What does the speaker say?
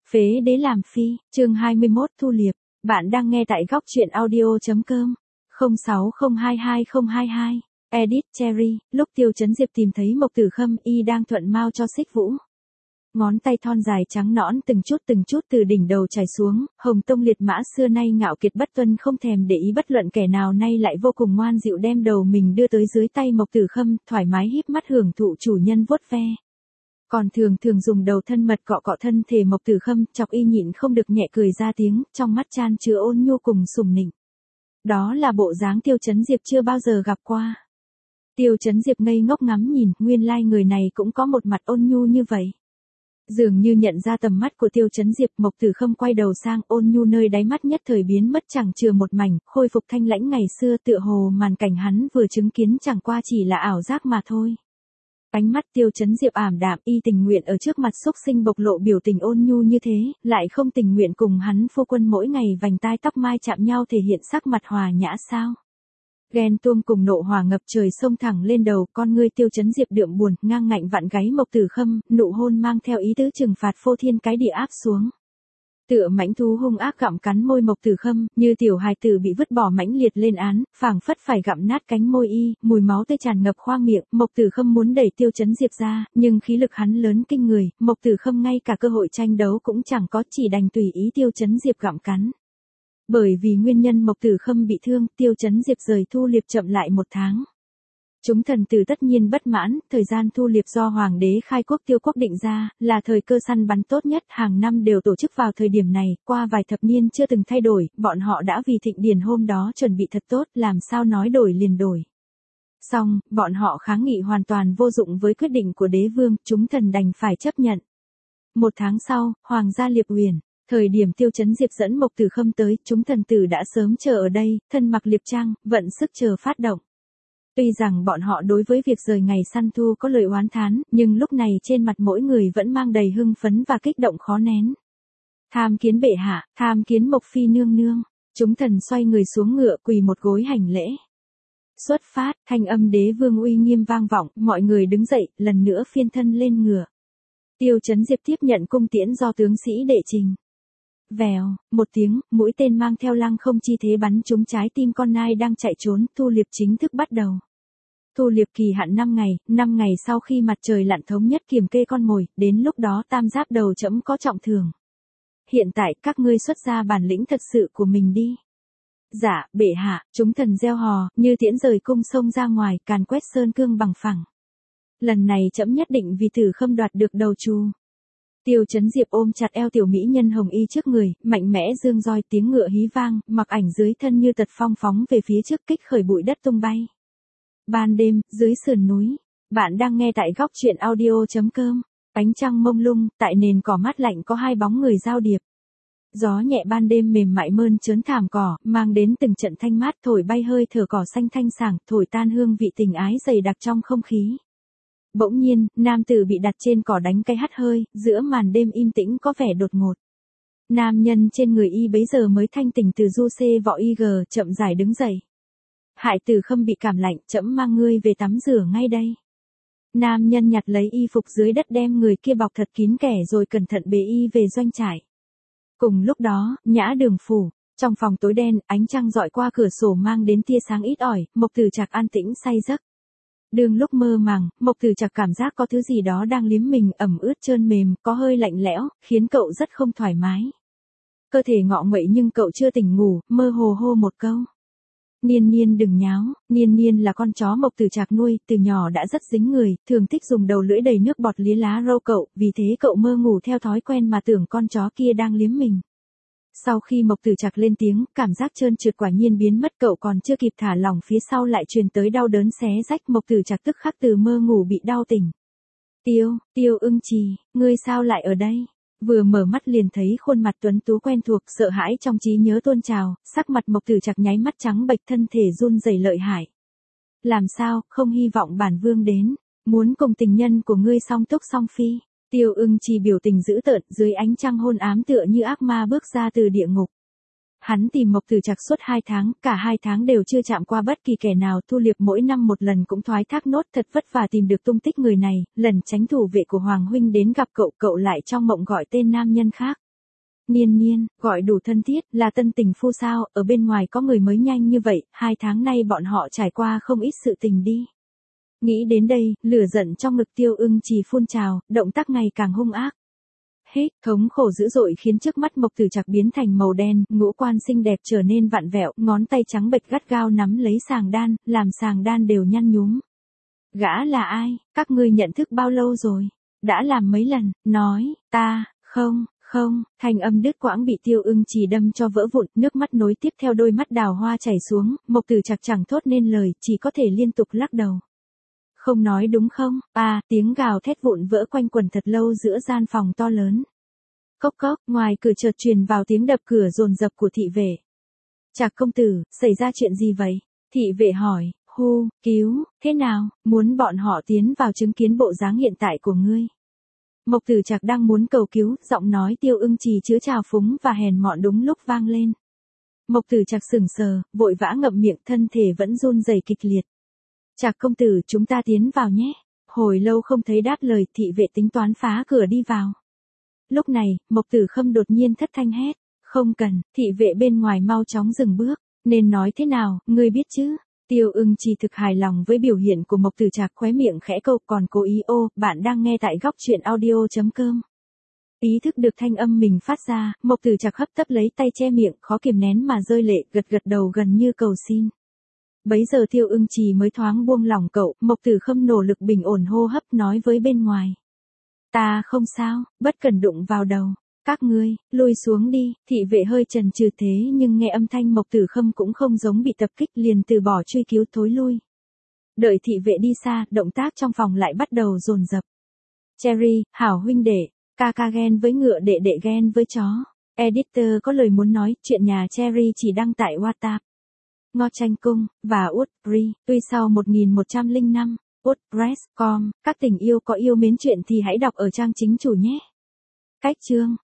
Phế đế làm phi, chương 21 Thu Liệp, bạn đang nghe tại góc truyện audio.com, 06022022, edit Cherry, lúc Tiêu Chấn Diệp tìm thấy Mộc Tử Khâm y đang thuận mao cho Xích Vũ. Ngón tay thon dài trắng nõn từng chút từ đỉnh đầu chảy xuống, Hồng Tông liệt mã xưa nay ngạo kiệt bất tuân không thèm để ý bất luận kẻ nào nay lại vô cùng ngoan dịu đem đầu mình đưa tới dưới tay Mộc Tử Khâm, thoải mái híp mắt hưởng thụ chủ nhân vuốt ve. Còn thường dùng đầu thân mật cọ thân thể Mộc Tử Khâm, chọc y nhịn không được nhẹ cười ra tiếng, trong mắt chan chứa ôn nhu cùng sủng nịnh. Đó là bộ dáng Tiêu Chấn Diệp chưa bao giờ gặp qua. Tiêu Chấn Diệp ngây ngốc ngắm nhìn, nguyên lai người này cũng có một mặt ôn nhu như vậy. Dường như nhận ra tầm mắt của Tiêu Chấn Diệp, Mộc Tử Khâm quay đầu sang, ôn nhu nơi đáy mắt nhất thời biến mất chẳng chừa một mảnh, khôi phục thanh lãnh ngày xưa, tựa hồ màn cảnh hắn vừa chứng kiến chẳng qua chỉ là ảo giác mà thôi. Ánh mắt Tiêu Chấn Diệp ảm đạm, y tình nguyện ở trước mặt xúc sinh bộc lộ biểu tình ôn nhu như thế, lại không tình nguyện cùng hắn phu quân mỗi ngày vành tai tóc mai chạm nhau thể hiện sắc mặt hòa nhã sao? Ghen tuông cùng nộ hỏa ngập trời xông thẳng lên đầu, con ngươi Tiêu Chấn Diệp đượm buồn, ngang ngạnh vặn gáy Mộc Tử Khâm, nụ hôn mang theo ý tứ trừng phạt phô thiên cái địa áp xuống. Tựa mãnh thú hung ác gặm cắn môi Mộc Tử Khâm, như tiểu hài tử bị vứt bỏ mãnh liệt lên án, phảng phất phải gặm nát cánh môi y, mùi máu tươi tràn ngập khoang miệng, Mộc Tử Khâm muốn đẩy Tiêu Chấn Diệp ra, nhưng khí lực hắn lớn kinh người, Mộc Tử Khâm ngay cả cơ hội tranh đấu cũng chẳng có, chỉ đành tùy ý Tiêu Chấn Diệp gặm cắn. Bởi vì nguyên nhân Mộc Tử Khâm bị thương, Tiêu Chấn Diệp rời Thu Liệp chậm lại 1 tháng. Chúng thần tử tất nhiên bất mãn, thời gian Thu Liệp do Hoàng đế khai quốc Tiêu quốc định ra, là thời cơ săn bắn tốt nhất, hàng năm đều tổ chức vào thời điểm này, qua vài thập niên chưa từng thay đổi, bọn họ đã vì thịnh điển hôm đó chuẩn bị thật tốt, làm sao nói đổi liền đổi. Xong, bọn họ kháng nghị hoàn toàn vô dụng với quyết định của đế vương, chúng thần đành phải chấp nhận. 1 tháng sau, Hoàng gia Liệp Uyển. Thời điểm Tiêu Chấn Diệp dẫn Mộc Tử Khâm tới, chúng thần tử đã sớm chờ ở đây, thân mặc liệp trang, vận sức chờ phát động. Tuy rằng bọn họ đối với việc rời ngày săn thu có lời oán thán, nhưng lúc này trên mặt mỗi người vẫn mang đầy hưng phấn và kích động khó nén. Tham kiến bệ hạ, tham kiến Mộc phi nương nương, chúng thần xoay người xuống ngựa quỳ một gối hành lễ. Xuất phát, thanh âm đế vương uy nghiêm vang vọng, mọi người đứng dậy, lần nữa phiên thân lên ngựa. Tiêu Chấn Diệp tiếp nhận cung tiễn do tướng sĩ đệ trình. Vèo, một tiếng, mũi tên mang theo lăng không chi thế bắn trúng trái tim con nai đang chạy trốn, Thu Liệp chính thức bắt đầu. Thu Liệp kỳ hạn 5 ngày sau khi mặt trời lặn thống nhất kiểm kê con mồi, đến lúc đó tam giáp đầu trẫm có trọng thưởng. Hiện tại các ngươi xuất ra bản lĩnh thật sự của mình đi. Dạ, bệ hạ, chúng thần reo hò, như tiễn rời cung sông ra ngoài, càn quét sơn cương bằng phẳng. Lần này trẫm nhất định vì Tử Khâm đoạt được đầu chu. Tiêu Chấn Diệp ôm chặt eo tiểu mỹ nhân hồng y trước người, mạnh mẽ dương roi, tiếng ngựa hí vang, mặc ảnh dưới thân như tật phong phóng về phía trước, kích khởi bụi đất tung bay. Ban đêm, dưới sườn núi, bạn đang nghe tại góc truyện audio.com, ánh trăng mông lung, tại nền cỏ mát lạnh có 2 bóng người giao điệp. Gió nhẹ ban đêm mềm mại mơn trớn thảm cỏ, mang đến từng trận thanh mát, thổi bay hơi thở cỏ xanh thanh sảng, thổi tan hương vị tình ái dày đặc trong không khí. Bỗng nhiên, nam tử bị đặt trên cỏ đánh cái hắt hơi, giữa màn đêm im tĩnh có vẻ đột ngột. Nam nhân trên người y bấy giờ mới thanh tỉnh từ du xê vọ y gờ, chậm rãi đứng dậy. Hại Tử Khâm bị cảm lạnh, trẫm mang ngươi về tắm rửa ngay đây. Nam nhân nhặt lấy y phục dưới đất đem người kia bọc thật kín kẽ rồi cẩn thận bế y về doanh trại. Cùng lúc đó, Nhã Đường phủ, trong phòng tối đen, ánh trăng dọi qua cửa sổ mang đến tia sáng ít ỏi, Mộc Tử Trạc an tĩnh say giấc. Đương lúc mơ màng, Mộc Tử Trạc cảm giác có thứ gì đó đang liếm mình, ẩm ướt trơn mềm, có hơi lạnh lẽo, khiến cậu rất không thoải mái. Cơ thể ngọ nguậy nhưng cậu chưa tỉnh ngủ, mơ hồ hô một câu. Niên Niên đừng nháo, Niên Niên là con chó Mộc Tử Trạc nuôi, từ nhỏ đã rất dính người, thường thích dùng đầu lưỡi đầy nước bọt liếm lá râu cậu, vì thế cậu mơ ngủ theo thói quen mà tưởng con chó kia đang liếm mình. Sau khi Mộc Tử Trạc lên tiếng, cảm giác trơn trượt quả nhiên biến mất, cậu còn chưa kịp thả lỏng phía sau lại truyền tới đau đớn xé rách, Mộc Tử Trạc tức khắc từ mơ ngủ bị đau tỉnh. Tiêu Ưng Trì, ngươi sao lại ở đây? Vừa mở mắt liền thấy khuôn mặt tuấn tú quen thuộc, sợ hãi trong trí nhớ tuôn trào, sắc mặt Mộc Tử Trạc nháy mắt trắng bệch, thân thể run rẩy lợi hại. Làm sao, không hy vọng bản vương đến, muốn cùng tình nhân của ngươi song túc song phi. Tiêu Ưng Trì biểu tình dữ tợn, dưới ánh trăng hôn ám tựa như ác ma bước ra từ địa ngục. Hắn tìm Mộc Tử Trạc suốt 2 tháng, cả 2 tháng đều chưa chạm qua bất kỳ kẻ nào, Thu Liệp mỗi năm một lần cũng thoái thác nốt, thật vất vả tìm được tung tích người này, lần tránh thủ vệ của Hoàng huynh đến gặp cậu, cậu lại trong mộng gọi tên nam nhân khác. Nhiên nhiên, gọi đủ thân thiết, là tân tình phu sao, ở bên ngoài có người mới nhanh như vậy, 2 tháng nay bọn họ trải qua không ít sự tình đi. Nghĩ đến đây, lửa giận trong ngực Tiêu Ưng Trì phun trào, động tác ngày càng hung ác. Hết, thống khổ dữ dội khiến trước mắt Mộc Tử Trạc biến thành màu đen, ngũ quan xinh đẹp trở nên vặn vẹo, ngón tay trắng bệch gắt gao nắm lấy sàng đan, làm sàng đan đều nhăn nhúm. Gã là ai, các ngươi nhận thức bao lâu rồi? Đã làm mấy lần, nói, ta, không, thanh âm đứt quãng bị Tiêu Ưng Trì đâm cho vỡ vụn, nước mắt nối tiếp theo đôi mắt đào hoa chảy xuống, Mộc Tử Trạc chẳng thốt nên lời, chỉ có thể liên tục lắc đầu. Không nói đúng không? Tiếng gào thét vụn vỡ quanh quẩn thật lâu giữa gian phòng to lớn. Cốc cốc, ngoài cửa chợt truyền vào tiếng đập cửa dồn dập của thị vệ. Trạc công tử, xảy ra chuyện gì vậy? Thị vệ hỏi, cứu, thế nào, muốn bọn họ tiến vào chứng kiến bộ dáng hiện tại của ngươi. Mộc Tử Trạc đang muốn cầu cứu, giọng nói Tiêu Ưng Trì chứa trào phúng và hèn mọn đúng lúc vang lên. Mộc Tử Trạc sững sờ, vội vã ngậm miệng, thân thể vẫn run rẩy kịch liệt. Trạc công tử, chúng ta tiến vào nhé. Hồi lâu không thấy đáp lời, thị vệ tính toán phá cửa đi vào. Lúc này, Mộc Tử Khâm đột nhiên thất thanh hét. Không cần, thị vệ bên ngoài mau chóng dừng bước. Nên nói thế nào, ngươi biết chứ? Tiêu Ưng Trì thực hài lòng với biểu hiện của Mộc Tử Trạc, khóe miệng khẽ câu, còn cố ý bạn đang nghe tại góc truyện audio.com. Ý thức được thanh âm mình phát ra, Mộc Tử Trạc hấp tấp lấy tay che miệng, khó kiềm nén mà rơi lệ, gật đầu gần như cầu xin. Bấy giờ Tiêu Ưng Trì mới thoáng buông lỏng cậu, Mộc Tử Khâm nỗ lực bình ổn hô hấp nói với bên ngoài. Ta không sao, bất cần đụng vào đầu. Các ngươi, lùi xuống đi, thị vệ hơi chần chừ thế nhưng nghe âm thanh Mộc Tử Khâm cũng không giống bị tập kích, liền từ bỏ truy cứu thối lui. Đợi thị vệ đi xa, động tác trong phòng lại bắt đầu dồn dập. Cherry, hảo huynh đệ, ca ghen với ngựa, đệ ghen với chó. Editor có lời muốn nói, chuyện nhà Cherry chỉ đăng tại WhatsApp. Ngọ Tranh Cung, và Woodbury, tuy sau 1105, WordPress.com, các tình yêu có yêu mến chuyện thì hãy đọc ở trang chính chủ nhé. Cách chương